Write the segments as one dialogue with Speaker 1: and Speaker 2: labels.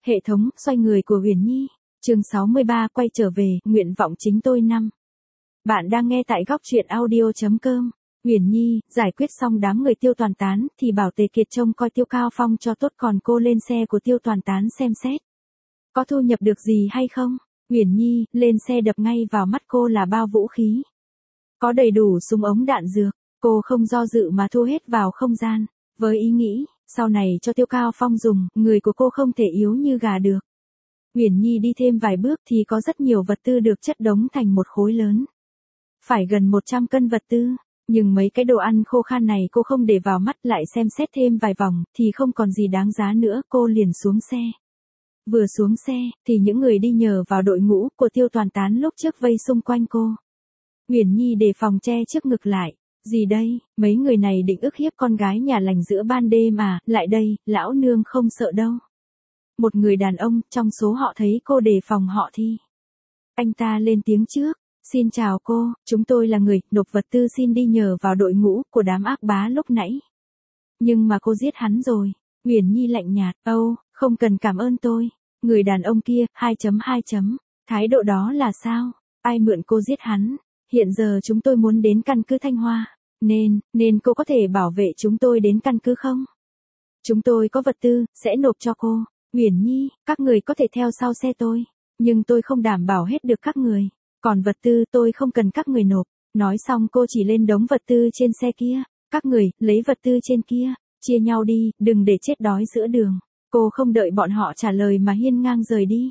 Speaker 1: Hệ thống xoay người của Uyển Nhi, chương 63 quay trở về, nguyện vọng chính tôi năm. Bạn đang nghe tại góc truyện audio.com. Uyển Nhi giải quyết xong đám người Tiêu Toàn Tán thì bảo Tề Kiệt trông coi Tiêu Cao Phong cho tốt, còn cô lên xe của Tiêu Toàn Tán xem xét. Có thu nhập được gì hay không? Uyển Nhi lên xe đập ngay vào mắt cô là bao vũ khí. Có đầy đủ súng ống đạn dược, cô không do dự mà thu hết vào không gian, với ý nghĩ, sau này cho Tiêu Cao Phong dùng, người của cô không thể yếu như gà được. Uyển Nhi đi thêm vài bước thì có rất nhiều vật tư được chất đống thành một khối lớn. Phải gần 100 cân vật tư, nhưng mấy cái đồ ăn khô khan này cô không để vào mắt, lại xem xét thêm vài vòng thì không còn gì đáng giá nữa, cô liền xuống xe. Vừa xuống xe thì những người đi nhờ vào đội ngũ của Tiêu Toàn Tán lúc trước vây xung quanh cô. Uyển Nhi đề phòng che trước ngực lại. Gì đây, mấy người này định ức hiếp con gái nhà lành giữa ban đêm à, lại đây, lão nương không sợ đâu. Một người đàn ông trong số họ thấy cô đề phòng họ thì anh ta lên tiếng trước, xin chào cô, chúng tôi là người nộp vật tư xin đi nhờ vào đội ngũ của đám ác bá lúc nãy. Nhưng mà cô giết hắn rồi. Uyển Nhi lạnh nhạt, không cần cảm ơn tôi. Người đàn ông kia, 2.2. Thái độ đó là sao? Ai mượn cô giết hắn? Hiện giờ chúng tôi muốn đến căn cứ Thanh Hoa, nên cô có thể bảo vệ chúng tôi đến căn cứ không? Chúng tôi có vật tư, sẽ nộp cho cô. Uyển Nhi, các người có thể theo sau xe tôi, nhưng tôi không đảm bảo hết được các người. Còn vật tư tôi không cần các người nộp. Nói xong cô chỉ lên đống vật tư trên xe kia. Các người, lấy vật tư trên kia, chia nhau đi, đừng để chết đói giữa đường. Cô không đợi bọn họ trả lời mà hiên ngang rời đi.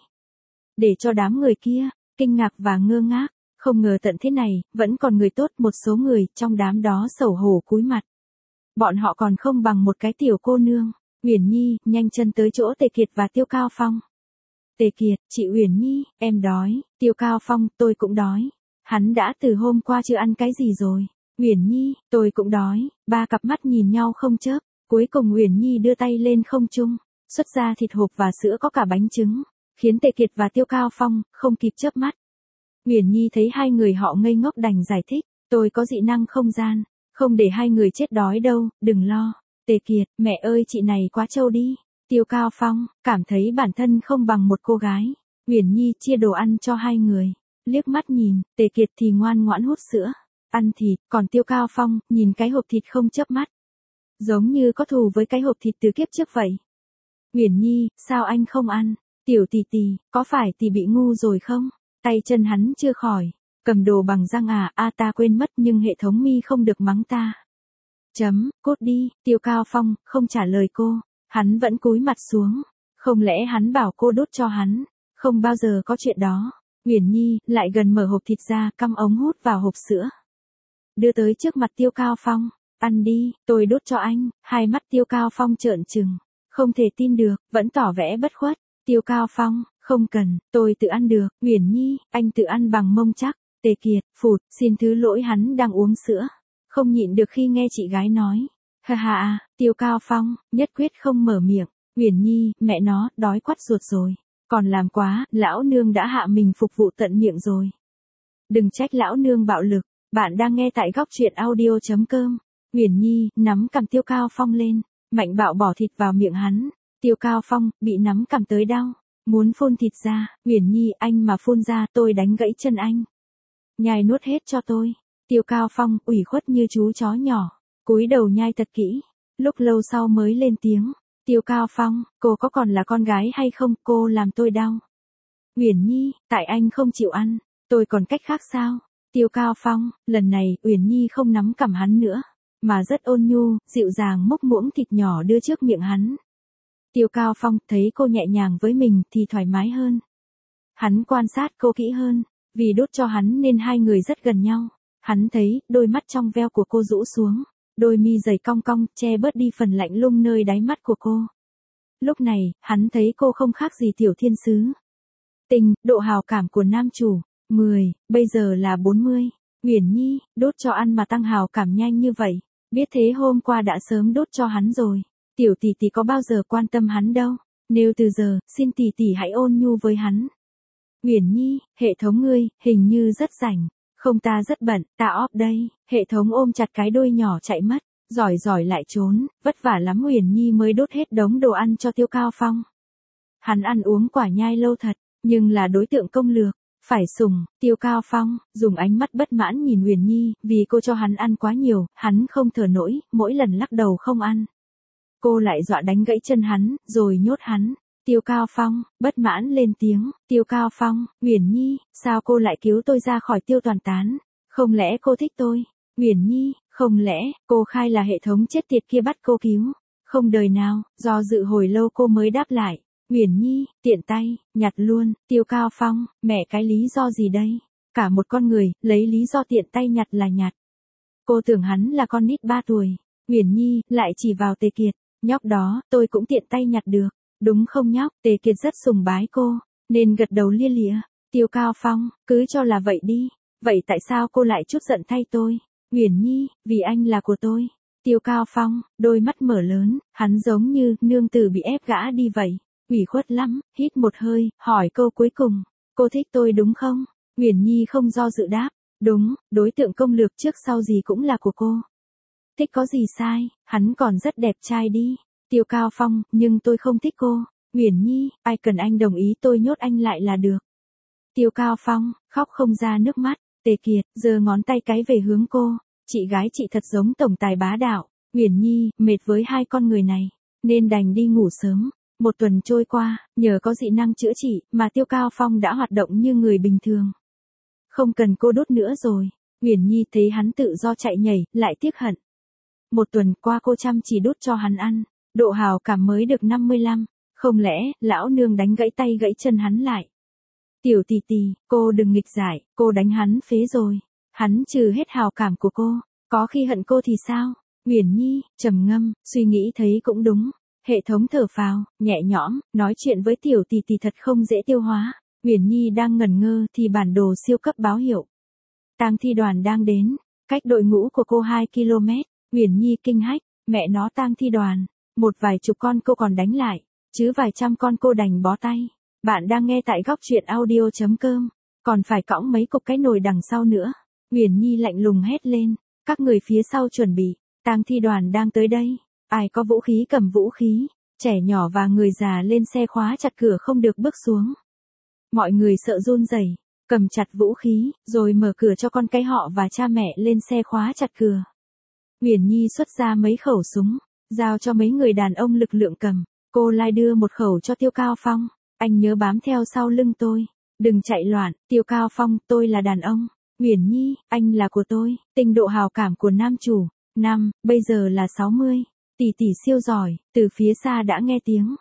Speaker 1: Để cho đám người kia kinh ngạc và ngơ ngác. Không ngờ tận thế này, vẫn còn người tốt, một số người trong đám đó xấu hổ cúi mặt. Bọn họ còn không bằng một cái tiểu cô nương. Uyển Nhi nhanh chân tới chỗ Tề Kiệt và Tiêu Cao Phong. Tề Kiệt, chị Uyển Nhi, em đói. Tiêu Cao Phong, tôi cũng đói. Hắn đã từ hôm qua chưa ăn cái gì rồi. Uyển Nhi, tôi cũng đói. Ba cặp mắt nhìn nhau không chớp. Cuối cùng Uyển Nhi đưa tay lên không trung, xuất ra thịt hộp và sữa có cả bánh trứng, khiến Tề Kiệt và Tiêu Cao Phong không kịp chớp mắt. Uyển Nhi thấy hai người họ ngây ngốc đành giải thích, tôi có dị năng không gian, không để hai người chết đói đâu, đừng lo. Tề Kiệt, mẹ ơi chị này quá trâu đi. Tiêu Cao Phong, cảm thấy bản thân không bằng một cô gái. Uyển Nhi chia đồ ăn cho hai người, liếc mắt nhìn, Tề Kiệt thì ngoan ngoãn hút sữa, ăn thịt, còn Tiêu Cao Phong, nhìn cái hộp thịt không chớp mắt. Giống như có thù với cái hộp thịt từ kiếp trước vậy. Uyển Nhi, sao anh không ăn? Tiểu tỷ tỷ, có phải tỷ bị ngu rồi không? Tay chân hắn chưa khỏi, cầm đồ bằng răng à, ta quên mất nhưng hệ thống mi không được mắng ta. Cốt đi, Tiêu Cao Phong, không trả lời cô, hắn vẫn cúi mặt xuống, không lẽ hắn bảo cô đút cho hắn, không bao giờ có chuyện đó. Uyển Nhi lại gần mở hộp thịt ra, cắm ống hút vào hộp sữa. Đưa tới trước mặt Tiêu Cao Phong, ăn đi, tôi đút cho anh, hai mắt Tiêu Cao Phong trợn trừng, không thể tin được, vẫn tỏ vẻ bất khuất. Tiêu Cao Phong, không cần, tôi tự ăn được. Uyển Nhi, anh tự ăn bằng mông chắc. Tề Kiệt, phụt, xin thứ lỗi, hắn đang uống sữa, không nhịn được khi nghe chị gái nói. Ha, Tiêu Cao Phong, nhất quyết không mở miệng. Uyển Nhi, mẹ nó, đói quắt ruột rồi. Còn làm quá, lão nương đã hạ mình phục vụ tận miệng rồi. Đừng trách lão nương bạo lực, bạn đang nghe tại góc truyện audio.com. Uyển Nhi nắm cằm Tiêu Cao Phong lên, mạnh bạo bỏ thịt vào miệng hắn. Tiêu Cao Phong bị nắm cằm tới đau, muốn phun thịt ra. Uyển Nhi, anh mà phun ra tôi đánh gãy chân anh. Nhai nuốt hết cho tôi. Tiêu Cao Phong ủy khuất như chú chó nhỏ, cúi đầu nhai thật kỹ, lúc lâu sau mới lên tiếng. Tiêu Cao Phong, cô có còn là con gái hay không, cô làm tôi đau. Uyển Nhi, tại anh không chịu ăn, tôi còn cách khác sao? Tiêu Cao Phong, lần này Uyển Nhi không nắm cằm hắn nữa, mà rất ôn nhu, dịu dàng múc muỗng thịt nhỏ đưa trước miệng hắn. Tiêu Cao Phong thấy cô nhẹ nhàng với mình thì thoải mái hơn. Hắn quan sát cô kỹ hơn, vì đút cho hắn nên hai người rất gần nhau. Hắn thấy đôi mắt trong veo của cô rũ xuống, đôi mi dày cong cong che bớt đi phần lạnh lùng nơi đáy mắt của cô. Lúc này, hắn thấy cô không khác gì tiểu thiên sứ. Tình, độ hào cảm của nam chủ, 10, bây giờ là 40. Uyển Nhi, đút cho ăn mà tăng hào cảm nhanh như vậy. Biết thế hôm qua đã sớm đút cho hắn rồi. Tiểu tỷ tỷ có bao giờ quan tâm hắn đâu. Nếu từ giờ, xin tỷ tỷ hãy ôn nhu với hắn. Uyển Nhi, hệ thống ngươi, hình như rất rảnh. Không, ta rất bận, ta off đây. Hệ thống ôm chặt cái đuôi nhỏ chạy mất. Giỏi lại trốn, vất vả lắm Uyển Nhi mới đốt hết đống đồ ăn cho Tiêu Cao Phong. Hắn ăn uống quả nhai lâu thật, nhưng là đối tượng công lược, phải sủng. Tiêu Cao Phong dùng ánh mắt bất mãn nhìn Huyền Nhi, vì cô cho hắn ăn quá nhiều, hắn không thở nổi, mỗi lần lắc đầu không ăn. Cô lại dọa đánh gãy chân hắn, rồi nhốt hắn. Tiêu Cao Phong bất mãn lên tiếng. Tiêu Cao Phong, Huyền Nhi, sao cô lại cứu tôi ra khỏi Tiêu Toàn Tán? Không lẽ cô thích tôi? Huyền Nhi, không lẽ cô khai là hệ thống chết tiệt kia bắt cô cứu? Không đời nào. Do dự hồi lâu cô mới đáp lại. Huyền Nhi, tiện tay, nhặt luôn. Tiêu Cao Phong, mẹ cái lý do gì đây? Cả một con người, lấy lý do tiện tay nhặt là nhặt. Cô tưởng hắn là con nít 3 tuổi. Huyền Nhi lại chỉ vào Tề Kiệt. Nhóc đó, tôi cũng tiện tay nhặt được. Đúng không nhóc? Tề Kiệt rất sùng bái cô, nên gật đầu lia lịa. Tiêu Cao Phong, cứ cho là vậy đi. Vậy tại sao cô lại chút giận thay tôi? Huyền Nhi, vì anh là của tôi. Tiêu Cao Phong, đôi mắt mở lớn, hắn giống như nương tử bị ép gã đi vậy. Ủy khuất lắm, hít một hơi, hỏi câu cuối cùng. Cô thích tôi đúng không? Huyền Nhi không do dự đáp. Đúng, đối tượng công lược trước sau gì cũng là của cô. Thích có gì sai, hắn còn rất đẹp trai đi. Tiêu Cao Phong, nhưng tôi không thích cô. Huyền Nhi, ai cần anh đồng ý tôi nhốt anh lại là được. Tiêu Cao Phong, khóc không ra nước mắt. Tề Kiệt, giơ ngón tay cái về hướng cô. Chị gái chị thật giống tổng tài bá đạo. Huyền Nhi, mệt với hai con người này, nên đành đi ngủ sớm. Một tuần trôi qua, nhờ có dị năng chữa trị, mà Tiêu Cao Phong đã hoạt động như người bình thường. Không cần cô đốt nữa rồi. Huyền Nhi thấy hắn tự do chạy nhảy, lại tiếc hận. Một tuần qua cô chăm chỉ đút cho hắn ăn. Độ hào cảm mới được 55. Không lẽ, lão nương đánh gãy tay gãy chân hắn lại. Tiểu tỷ tỷ, cô đừng nghịch giải, cô đánh hắn phế rồi. Hắn trừ hết hào cảm của cô, có khi hận cô thì sao? Huyền Nhi, trầm ngâm, suy nghĩ thấy cũng đúng. Hệ thống thở phào, nhẹ nhõm, nói chuyện với tiểu tỷ tỷ thật không dễ tiêu hóa. Huyền Nhi đang ngẩn ngơ thì bản đồ siêu cấp báo hiệu. Tang thi đoàn đang đến, cách đội ngũ của cô 2 km. Huyền Nhi kinh hách, mẹ nó tang thi đoàn. Một vài chục con cô còn đánh lại, chứ vài trăm con cô đành bó tay. Bạn đang nghe tại góc truyện audio.com, còn phải cõng mấy cục cái nồi đằng sau nữa. Huyền Nhi lạnh lùng hét lên, các người phía sau chuẩn bị, tang thi đoàn đang tới đây. Ai có vũ khí cầm vũ khí, trẻ nhỏ và người già lên xe khóa chặt cửa không được bước xuống. Mọi người sợ run rẩy, cầm chặt vũ khí, rồi mở cửa cho con cái họ và cha mẹ lên xe khóa chặt cửa. Huyền Nhi xuất ra mấy khẩu súng, giao cho mấy người đàn ông lực lượng cầm. Cô lai đưa một khẩu cho Tiêu Cao Phong. Anh nhớ bám theo sau lưng tôi. Đừng chạy loạn. Tiêu Cao Phong, tôi là đàn ông. Huyền Nhi, anh là của tôi. Tinh độ hào cảm của nam chủ. Bây giờ là 60. Tỷ tỷ siêu giỏi. Từ phía xa đã nghe tiếng.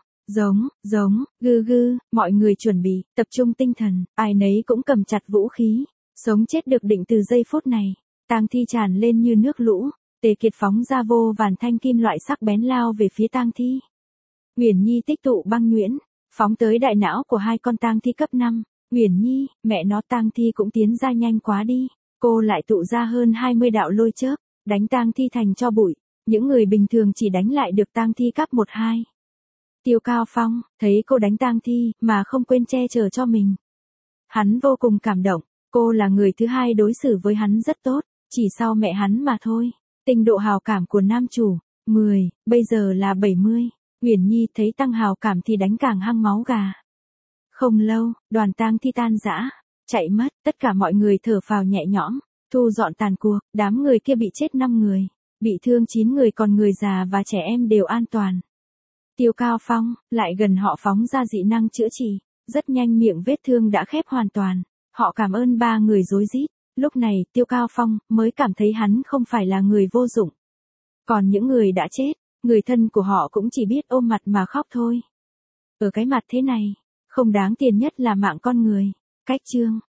Speaker 1: Giống, gư, mọi người chuẩn bị, tập trung tinh thần. Ai nấy cũng cầm chặt vũ khí. Sống chết được định từ giây phút này. Tang thi tràn lên như nước lũ. Tề Kiệt phóng ra vô vàn thanh kim loại sắc bén lao về phía tang thi. Huyền Nhi tích tụ băng nhuyễn, phóng tới đại não của hai con tang thi cấp 5. Huyền Nhi, mẹ nó tang thi cũng tiến ra nhanh quá đi. Cô lại tụ ra hơn 20 đạo lôi chớp, đánh tang thi thành tro bụi. Những người bình thường chỉ đánh lại được tang thi cấp 1-2. Tiêu Cao Phong, thấy cô đánh tang thi, mà không quên che chở cho mình. Hắn vô cùng cảm động, cô là người thứ hai đối xử với hắn rất tốt, chỉ sau mẹ hắn mà thôi. Tinh độ hào cảm của nam chủ, 10, bây giờ là 70. Huyền Nhi thấy tăng hào cảm thì đánh càng hăng máu gà. Không lâu, đoàn tang thi tan rã, chạy mất, tất cả mọi người thở phào nhẹ nhõm, thu dọn tàn cuộc, đám người kia bị chết 5 người, bị thương 9 người, còn người già và trẻ em đều an toàn. Tiêu Cao Phong, lại gần họ phóng ra dị năng chữa trị, rất nhanh miệng vết thương đã khép hoàn toàn. Họ cảm ơn 3 người rối rít. Lúc này, Tiêu Cao Phong mới cảm thấy hắn không phải là người vô dụng. Còn những người đã chết, người thân của họ cũng chỉ biết ôm mặt mà khóc thôi. Ở cái mặt thế này, không đáng tiền nhất là mạng con người. Cách chương